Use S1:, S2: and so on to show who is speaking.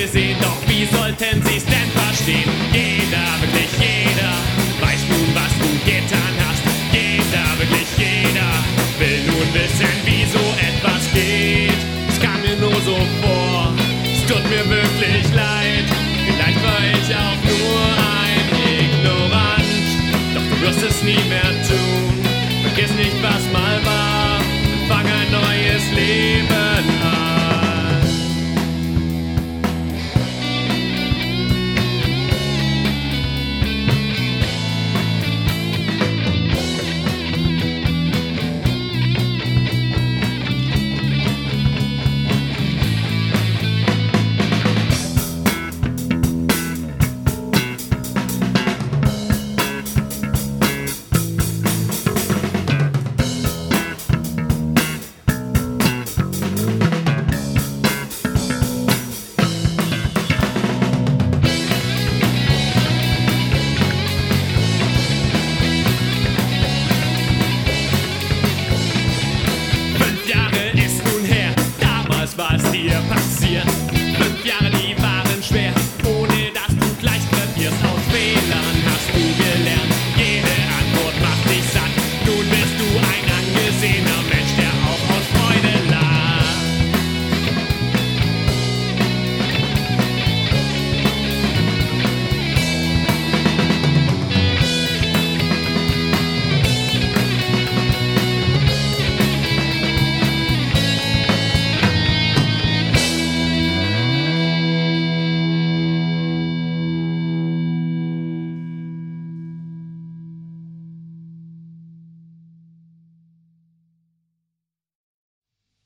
S1: gesehen, doch wie sollten sie's denn verstehen? Jeder, wirklich jeder, weiß nun, was du getan hast. Jeder, wirklich jeder, will nun wissen, wie so etwas geht. Es kam mir nur so vor, es tut mir wirklich leid. Vielleicht war ich auch nur ein Ignorant, doch du wirst es nie mehr tun. Vergiss nicht, was mal war, fang ein neues Leben